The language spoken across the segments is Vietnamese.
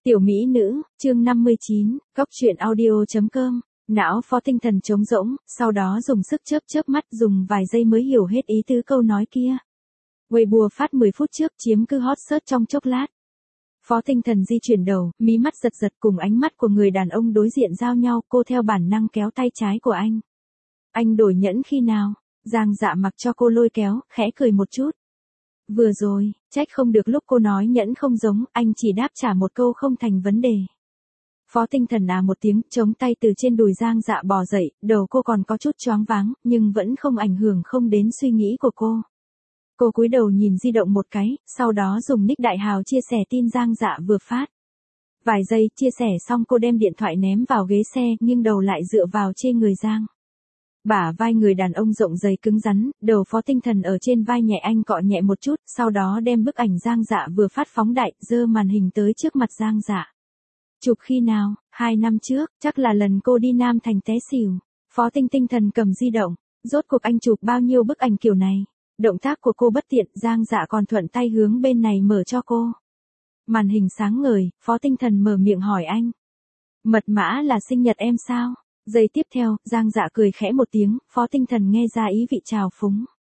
Tiểu mỹ nữ, chương 59, góc truyện audio.com. Não Phó Tinh Thần trống rỗng, sau đó dùng sức chớp mắt, dùng vài giây mới hiểu hết ý tứ câu nói kia. Weibo phát 10 phút trước chiếm cứ hot search trong chốc lát. Phó Tinh Thần di chuyển đầu, mí mắt giật cùng ánh mắt của người đàn ông đối diện giao nhau, cô theo bản năng kéo tay trái của anh. Anh đổi nhẫn khi nào? Giang Dạ mặc cho cô lôi kéo, khẽ cười một chút. Vừa rồi, trách không được lúc cô nói nhẫn không giống, anh chỉ đáp trả một câu không thành vấn đề. Phó Tinh Thần một tiếng, chống tay từ trên đùi Giang Dạ bò dậy, đầu cô còn có chút choáng váng, nhưng vẫn không ảnh hưởng không đến suy nghĩ của cô. Cô cúi đầu nhìn di động một cái, sau đó dùng nick đại hào chia sẻ tin Giang Dạ vừa phát. Vài giây, chia sẻ xong cô đem điện thoại ném vào ghế xe, nghiêng đầu lại dựa vào trên người Giang. Bả vai người đàn ông rộng dày cứng rắn, đầu Phó Tinh Thần ở trên vai nhẹ anh cọ nhẹ một chút, sau đó đem bức ảnh Giang Dạ vừa phát phóng đại, giơ màn hình tới trước mặt Giang Dạ. Chụp khi nào? 2 năm trước, chắc là lần cô đi Nam Thành té xỉu. Phó Tinh Thần cầm di động, rốt cuộc anh chụp bao nhiêu bức ảnh kiểu này? Động tác của cô bất tiện, Giang Dạ còn thuận tay hướng bên này mở cho cô. Màn hình sáng ngời, Phó Tinh Thần mở miệng hỏi anh. Mật mã là sinh nhật em sao? Giây tiếp theo, Giang Dạ cười khẽ một tiếng, Phó Tinh Thần nghe ra ý vị trào phúng.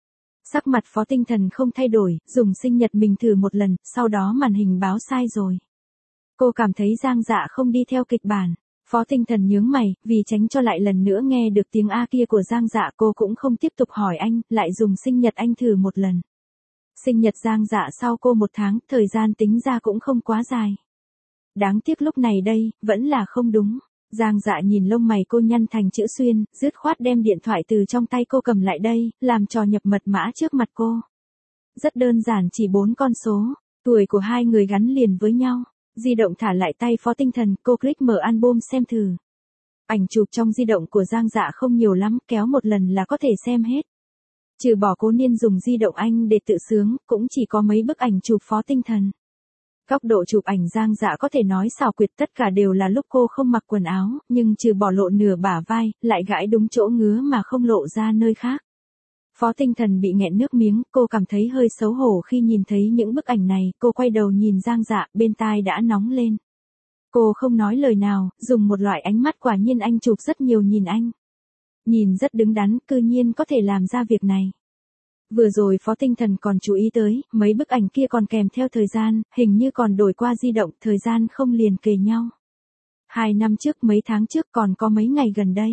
Sắc mặt Phó Tinh Thần không thay đổi, dùng sinh nhật mình thử một lần, sau đó màn hình báo sai rồi. Cô cảm thấy Giang Dạ không đi theo kịch bản. Phó Tinh Thần nhướng mày, vì tránh cho lại lần nữa nghe được tiếng A kia của Giang Dạ, cô cũng không tiếp tục hỏi anh, lại dùng sinh nhật anh thử một lần. Sinh nhật Giang Dạ sau cô 1 tháng, thời gian tính ra cũng không quá dài. Đáng tiếc lúc này đây, vẫn là không đúng. Giang Dạ nhìn lông mày cô nhăn thành chữ xuyên, dứt khoát đem điện thoại từ trong tay cô cầm lại đây, làm trò nhập mật mã trước mặt cô. Rất đơn giản, chỉ 4 con số, tuổi của hai người gắn liền với nhau. Di động thả lại tay Phó Tinh Thần, cô click mở album xem thử. Ảnh chụp trong di động của Giang Dạ không nhiều lắm, kéo một lần là có thể xem hết. Trừ bỏ Cố Niên dùng di động anh để tự sướng, cũng chỉ có mấy bức ảnh chụp Phó Tinh Thần. Góc độ chụp ảnh Giang Dạ có thể nói xảo quyệt, tất cả đều là lúc cô không mặc quần áo, nhưng trừ bỏ lộ nửa bả vai, lại gãi đúng chỗ ngứa mà không lộ ra nơi khác. Phó Tinh Thần bị nghẹn nước miếng, cô cảm thấy hơi xấu hổ khi nhìn thấy những bức ảnh này, cô quay đầu nhìn Giang Dạ, bên tai đã nóng lên. Cô không nói lời nào, dùng một loại ánh mắt quả nhiên anh chụp rất nhiều nhìn anh. Nhìn rất đứng đắn, cư nhiên có thể làm ra việc này. Vừa rồi Phó Tinh Thần còn chú ý tới, mấy bức ảnh kia còn kèm theo thời gian, hình như còn đổi qua di động, thời gian không liền kề nhau. 2 năm trước, mấy tháng trước, còn có mấy ngày gần đây.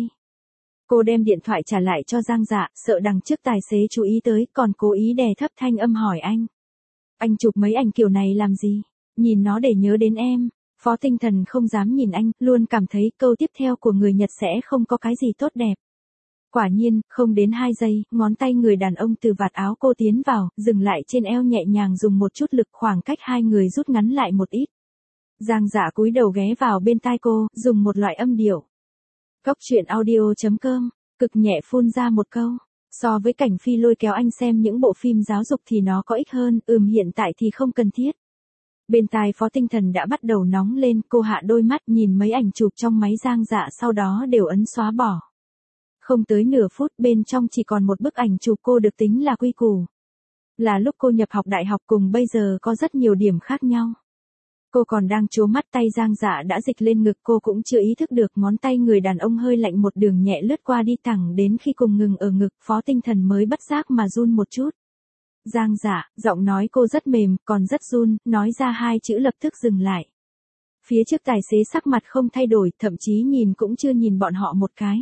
Cô đem điện thoại trả lại cho Giang Dạ, sợ đằng trước tài xế chú ý tới, còn cố ý đè thấp thanh âm hỏi anh. Anh chụp mấy ảnh kiểu này làm gì? Nhìn nó để nhớ đến em. Phó Tinh Thần không dám nhìn anh, luôn cảm thấy câu tiếp theo của người Nhật sẽ không có cái gì tốt đẹp. Quả nhiên, không đến 2 giây, ngón tay người đàn ông từ vạt áo cô tiến vào, dừng lại trên eo nhẹ nhàng dùng một chút lực, khoảng cách hai người rút ngắn lại một ít. Giang Dạ cúi đầu ghé vào bên tai cô, dùng một loại âm điệu. Góc truyện audio.com, cực nhẹ phun ra một câu. So với cảnh Phi lôi kéo anh xem những bộ phim giáo dục thì nó có ích hơn, hiện tại thì không cần thiết. Bên tai Phó Tinh Thần đã bắt đầu nóng lên, cô hạ đôi mắt nhìn mấy ảnh chụp trong máy Giang Dạ sau đó đều ấn xóa bỏ. Không tới nửa phút, bên trong chỉ còn một bức ảnh chụp cô được tính là quy củ. Là lúc cô nhập học đại học, cùng bây giờ có rất nhiều điểm khác nhau. Cô còn đang trố mắt, tay Giang Dạ đã dịch lên ngực, cô cũng chưa ý thức được ngón tay người đàn ông hơi lạnh một đường nhẹ lướt qua đi thẳng đến khi cùng ngừng ở ngực, Phó Tinh Thần mới bất giác mà run một chút. Giang Dạ, giọng nói cô rất mềm, còn rất run, nói ra 2 chữ lập tức dừng lại. Phía trước tài xế sắc mặt không thay đổi, thậm chí nhìn cũng chưa nhìn bọn họ một cái.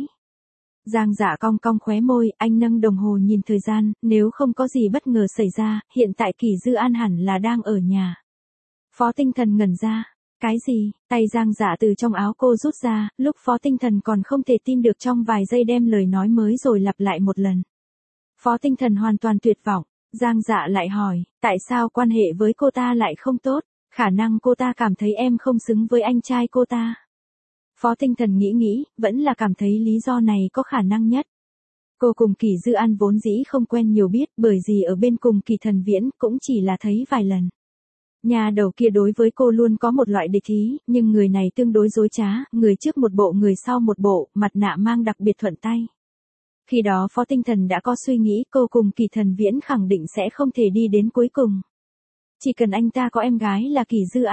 Giang Dạ cong cong khóe môi, anh nâng đồng hồ nhìn thời gian, nếu không có gì bất ngờ xảy ra, hiện tại Kỷ Dư An hẳn là đang ở nhà. Phó Tinh Thần ngẩn ra. Cái gì? Tay Giang Dạ từ trong áo cô rút ra, lúc Phó Tinh Thần còn không thể tin được, trong vài giây đem lời nói mới rồi lặp lại một lần. Phó Tinh Thần hoàn toàn tuyệt vọng. Giang Dạ lại hỏi, tại sao quan hệ với cô ta lại không tốt? Khả năng cô ta cảm thấy em không xứng với anh trai cô ta. Phó Tinh Thần nghĩ, vẫn là cảm thấy lý do này có khả năng nhất. Cô cùng Kỷ Dư An vốn dĩ không quen nhiều biết, bởi vì ở bên cùng Kỳ Thần Viễn cũng chỉ là thấy vài lần. Nhà đầu kia đối với cô luôn có một loại địch ý, nhưng người này tương đối dối trá, người trước một bộ người sau một bộ, mặt nạ mang đặc biệt thuận tay. Khi đó Phó Tinh Thần đã có suy nghĩ cô cùng Kỳ Thần Viễn khẳng định sẽ không thể đi đến cuối cùng. Chỉ cần anh ta có em gái là Kỷ Dư An,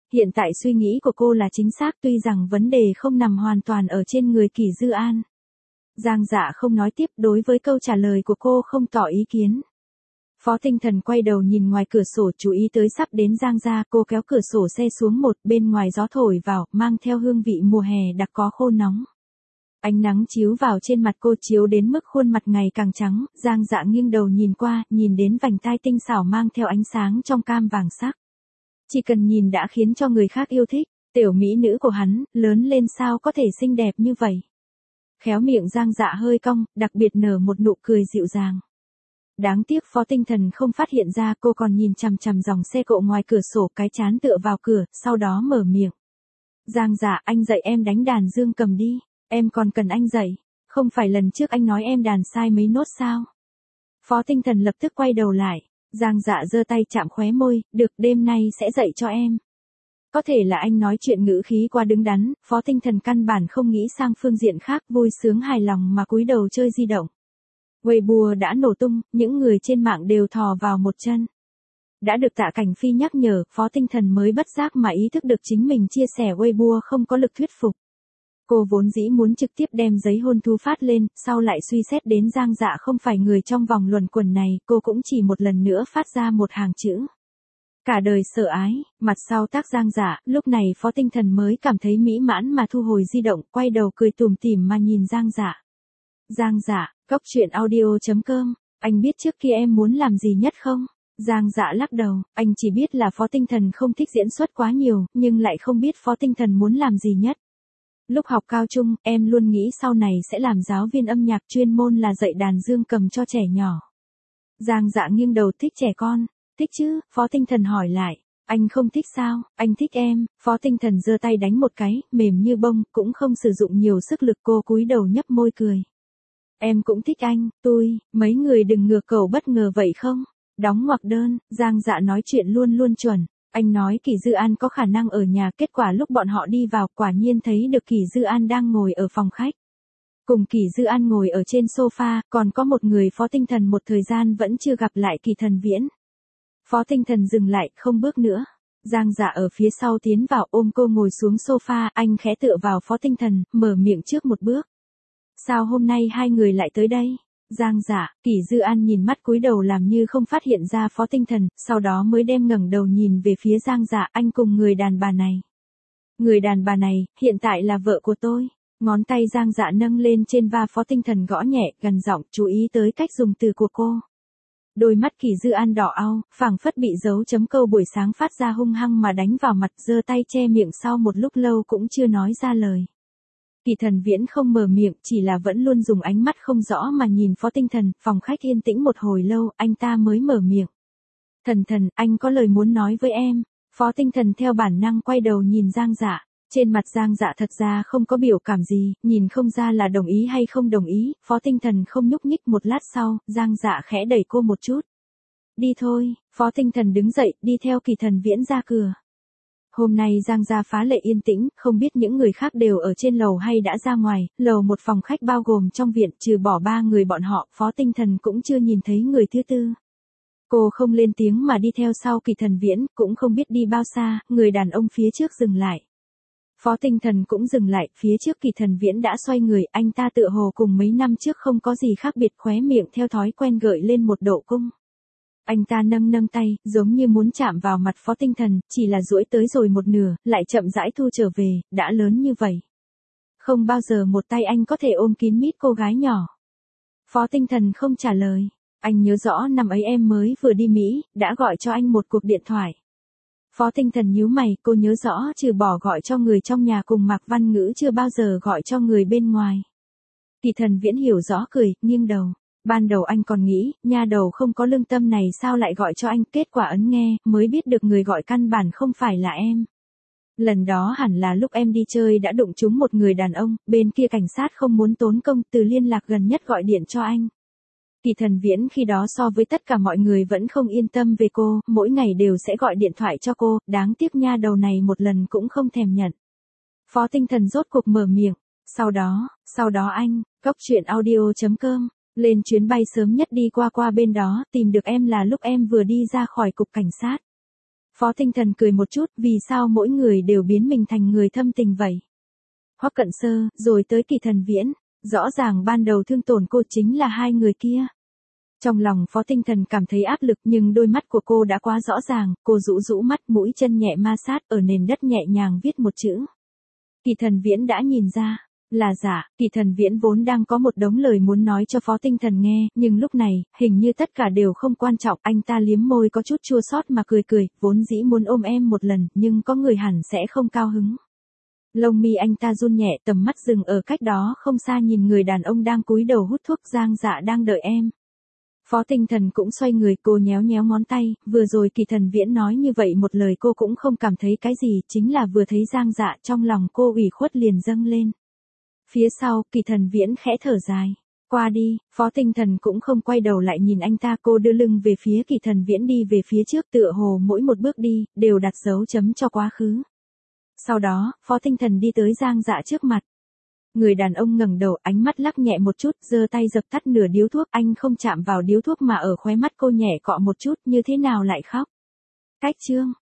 Hiện tại suy nghĩ của cô là chính xác tuy rằng vấn đề không nằm hoàn toàn ở trên người Kỷ Dư An. Giang Dạ không nói tiếp đối với câu trả lời của cô không tỏ ý kiến. Phó Tinh Thần quay đầu nhìn ngoài cửa sổ chú ý tới sắp đến Giang gia, cô kéo cửa sổ xe xuống một bên ngoài gió thổi vào, mang theo hương vị mùa hè đặc có khô nóng. Ánh nắng chiếu vào trên mặt cô chiếu đến mức khuôn mặt ngày càng trắng, Giang Dạ nghiêng đầu nhìn qua, nhìn đến vành tai tinh xảo mang theo ánh sáng trong cam vàng sắc. Chỉ cần nhìn đã khiến cho người khác yêu thích, tiểu mỹ nữ của hắn, lớn lên sao có thể xinh đẹp như vậy. Khéo miệng Giang Dạ hơi cong, đặc biệt nở một nụ cười dịu dàng. Đáng tiếc Phó Tinh Thần không phát hiện ra cô còn nhìn chằm chằm dòng xe cộ ngoài cửa sổ, cái chán tựa vào cửa, sau đó mở miệng. Giang Dạ, anh dạy em đánh đàn dương cầm đi, em còn cần anh dạy, không phải lần trước anh nói em đàn sai mấy nốt sao? Phó Tinh Thần lập tức quay đầu lại, Giang Dạ giơ tay chạm khóe môi, được, đêm nay sẽ dạy cho em. Có thể là anh nói chuyện ngữ khí quá đứng đắn, Phó Tinh Thần căn bản không nghĩ sang phương diện khác, vui sướng hài lòng mà cúi đầu chơi di động. Weibo đã nổ tung, những người trên mạng đều thò vào một chân. Đã được Tạ Cảnh Phi nhắc nhở, Phó Tinh Thần mới bất giác mà ý thức được chính mình chia sẻ Weibo không có lực thuyết phục. Cô vốn dĩ muốn trực tiếp đem giấy hôn thú phát lên, sau lại suy xét đến Giang Dạ không phải người trong vòng luẩn quẩn này, cô cũng chỉ một lần nữa phát ra một hàng chữ. Cả đời sợ ái, mặt sau tác Giang Dạ, lúc này Phó Tinh Thần mới cảm thấy mỹ mãn mà thu hồi di động, quay đầu cười tủm tỉm mà nhìn Giang Dạ. Giang Dạ, coctruyện.audio.com, anh biết trước kia em muốn làm gì nhất không? Giang Dạ lắc đầu, anh chỉ biết là Phó Tinh Thần không thích diễn xuất quá nhiều, nhưng lại không biết Phó Tinh Thần muốn làm gì nhất. Lúc học cao trung, em luôn nghĩ sau này sẽ làm giáo viên âm nhạc, chuyên môn là dạy đàn dương cầm cho trẻ nhỏ. Giang Dạ nghiêng đầu, thích trẻ con, thích chứ, Phó Tinh Thần hỏi lại, anh không thích sao, anh thích em, Phó Tinh Thần giơ tay đánh một cái, mềm như bông, cũng không sử dụng nhiều sức lực, cô cúi đầu nhấp môi cười. Em cũng thích anh, mấy người đừng ngược cầu bất ngờ vậy không? Đóng ngoặc đơn, Giang Dạ nói chuyện luôn luôn chuẩn. Anh nói Kỷ Dư An có khả năng ở nhà, kết quả lúc bọn họ đi vào quả nhiên thấy được Kỷ Dư An đang ngồi ở phòng khách. Cùng Kỷ Dư An ngồi ở trên sofa, còn có một người. Phó Tinh Thần một thời gian vẫn chưa gặp lại Kỷ Thần Viễn. Phó Tinh Thần dừng lại, không bước nữa. Giang Dạ ở phía sau tiến vào ôm cô ngồi xuống sofa, anh khẽ tựa vào Phó Tinh Thần, mở miệng trước một bước. Sao hôm nay hai người lại tới đây? Giang Dạ, Kỷ Dư An nhìn mắt cúi đầu làm như không phát hiện ra Phó Tinh Thần, sau đó mới đem ngẩng đầu nhìn về phía Giang Dạ, anh cùng người đàn bà này. Người đàn bà này, hiện tại là vợ của tôi. Ngón tay Giang Dạ nâng lên trên va Phó Tinh Thần gõ nhẹ, gần giọng, chú ý tới cách dùng từ của cô. Đôi mắt Kỷ Dư An đỏ au, phảng phất bị dấu chấm câu buổi sáng phát ra hung hăng mà đánh vào mặt, giơ tay che miệng, sau một lúc lâu cũng chưa nói ra lời. Kỷ Thần Viễn không mở miệng, chỉ là vẫn luôn dùng ánh mắt không rõ mà nhìn Phó Tinh Thần, phòng khách yên tĩnh một hồi lâu, anh ta mới mở miệng. Thần Thần, anh có lời muốn nói với em. Phó Tinh Thần theo bản năng quay đầu nhìn Giang Dạ, trên mặt Giang Dạ thật ra không có biểu cảm gì, nhìn không ra là đồng ý hay không đồng ý, Phó Tinh Thần không nhúc nhích. Một lát sau, Giang Dạ khẽ đẩy cô một chút. Đi thôi, Phó Tinh Thần đứng dậy, đi theo Kỷ Thần Viễn ra cửa. Hôm nay Giang gia phá lệ yên tĩnh, không biết những người khác đều ở trên lầu hay đã ra ngoài, lầu một phòng khách bao gồm trong viện, trừ bỏ 3 người bọn họ, Phó Tinh Thần cũng chưa nhìn thấy người thứ tư. Cô không lên tiếng mà đi theo sau Kỷ Thần Viễn, cũng không biết đi bao xa, người đàn ông phía trước dừng lại. Phó Tinh Thần cũng dừng lại, phía trước Kỷ Thần Viễn đã xoay người, anh ta tựa hồ cùng mấy năm trước không có gì khác biệt, khóe miệng theo thói quen gợi lên một độ cung. Anh ta nâng tay, giống như muốn chạm vào mặt Phó Tinh Thần, chỉ là duỗi tới rồi một nửa, lại chậm rãi thu trở về, đã lớn như vậy. Không bao giờ một tay anh có thể ôm kín mít cô gái nhỏ. Phó Tinh Thần không trả lời. Anh nhớ rõ năm ấy em mới vừa đi Mỹ, đã gọi cho anh một cuộc điện thoại. Phó Tinh Thần nhíu mày, cô nhớ rõ trừ bỏ gọi cho người trong nhà cùng Mạc Văn Ngữ chưa bao giờ gọi cho người bên ngoài. Kỷ Thần Viễn hiểu rõ cười, nghiêng đầu. Ban đầu anh còn nghĩ, nha đầu không có lương tâm này sao lại gọi cho anh, kết quả ấn nghe, mới biết được người gọi căn bản không phải là em. Lần đó hẳn là lúc em đi chơi đã đụng trúng một người đàn ông, bên kia cảnh sát không muốn tốn công, từ liên lạc gần nhất gọi điện cho anh. Kỷ Thần Viễn khi đó so với tất cả mọi người vẫn không yên tâm về cô, mỗi ngày đều sẽ gọi điện thoại cho cô, đáng tiếc nha đầu này một lần cũng không thèm nhận. Phó Tinh Thần rốt cuộc mở miệng, sau đó anh, coctruyện.audio.com. Lên chuyến bay sớm nhất đi qua bên đó, tìm được em là lúc em vừa đi ra khỏi cục cảnh sát. Phó Tinh Thần cười một chút, vì sao mỗi người đều biến mình thành người thâm tình vậy? Hoắc Cận Sơ, rồi tới Kỳ Thần Viễn, rõ ràng ban đầu thương tổn cô chính là hai người kia. Trong lòng Phó Tinh Thần cảm thấy áp lực nhưng đôi mắt của cô đã quá rõ ràng, cô rũ rũ mắt mũi chân nhẹ ma sát ở nền đất nhẹ nhàng viết một chữ. Kỳ Thần Viễn đã nhìn ra, là giả, Kỳ Thần Viễn vốn đang có một đống lời muốn nói cho Phó Tinh Thần nghe, nhưng lúc này, hình như tất cả đều không quan trọng, anh ta liếm môi có chút chua xót mà cười cười, vốn dĩ muốn ôm em một lần, nhưng có người hẳn sẽ không cao hứng. Lông mi anh ta run nhẹ, tầm mắt dừng ở cách đó không xa nhìn người đàn ông đang cúi đầu hút thuốc. Giang Dạ đang đợi em. Phó Tinh Thần cũng xoay người, cô nhéo nhéo ngón tay, vừa rồi Kỳ Thần Viễn nói như vậy một lời cô cũng không cảm thấy cái gì, chính là vừa thấy Giang Dạ trong lòng cô ủy khuất liền dâng lên. Phía sau, Kỳ Thần Viễn khẽ thở dài. Qua đi, Phó Tinh Thần cũng không quay đầu lại nhìn anh ta, cô đưa lưng về phía Kỳ Thần Viễn đi về phía trước, tựa hồ mỗi một bước đi, đều đặt dấu chấm cho quá khứ. Sau đó, Phó Tinh Thần đi tới Giang Dạ trước mặt. Người đàn ông ngẩng đầu, ánh mắt lắc nhẹ một chút, giơ tay dập tắt nửa điếu thuốc, anh không chạm vào điếu thuốc mà ở khóe mắt cô nhẹ cọ một chút, như thế nào lại khóc? Cách chương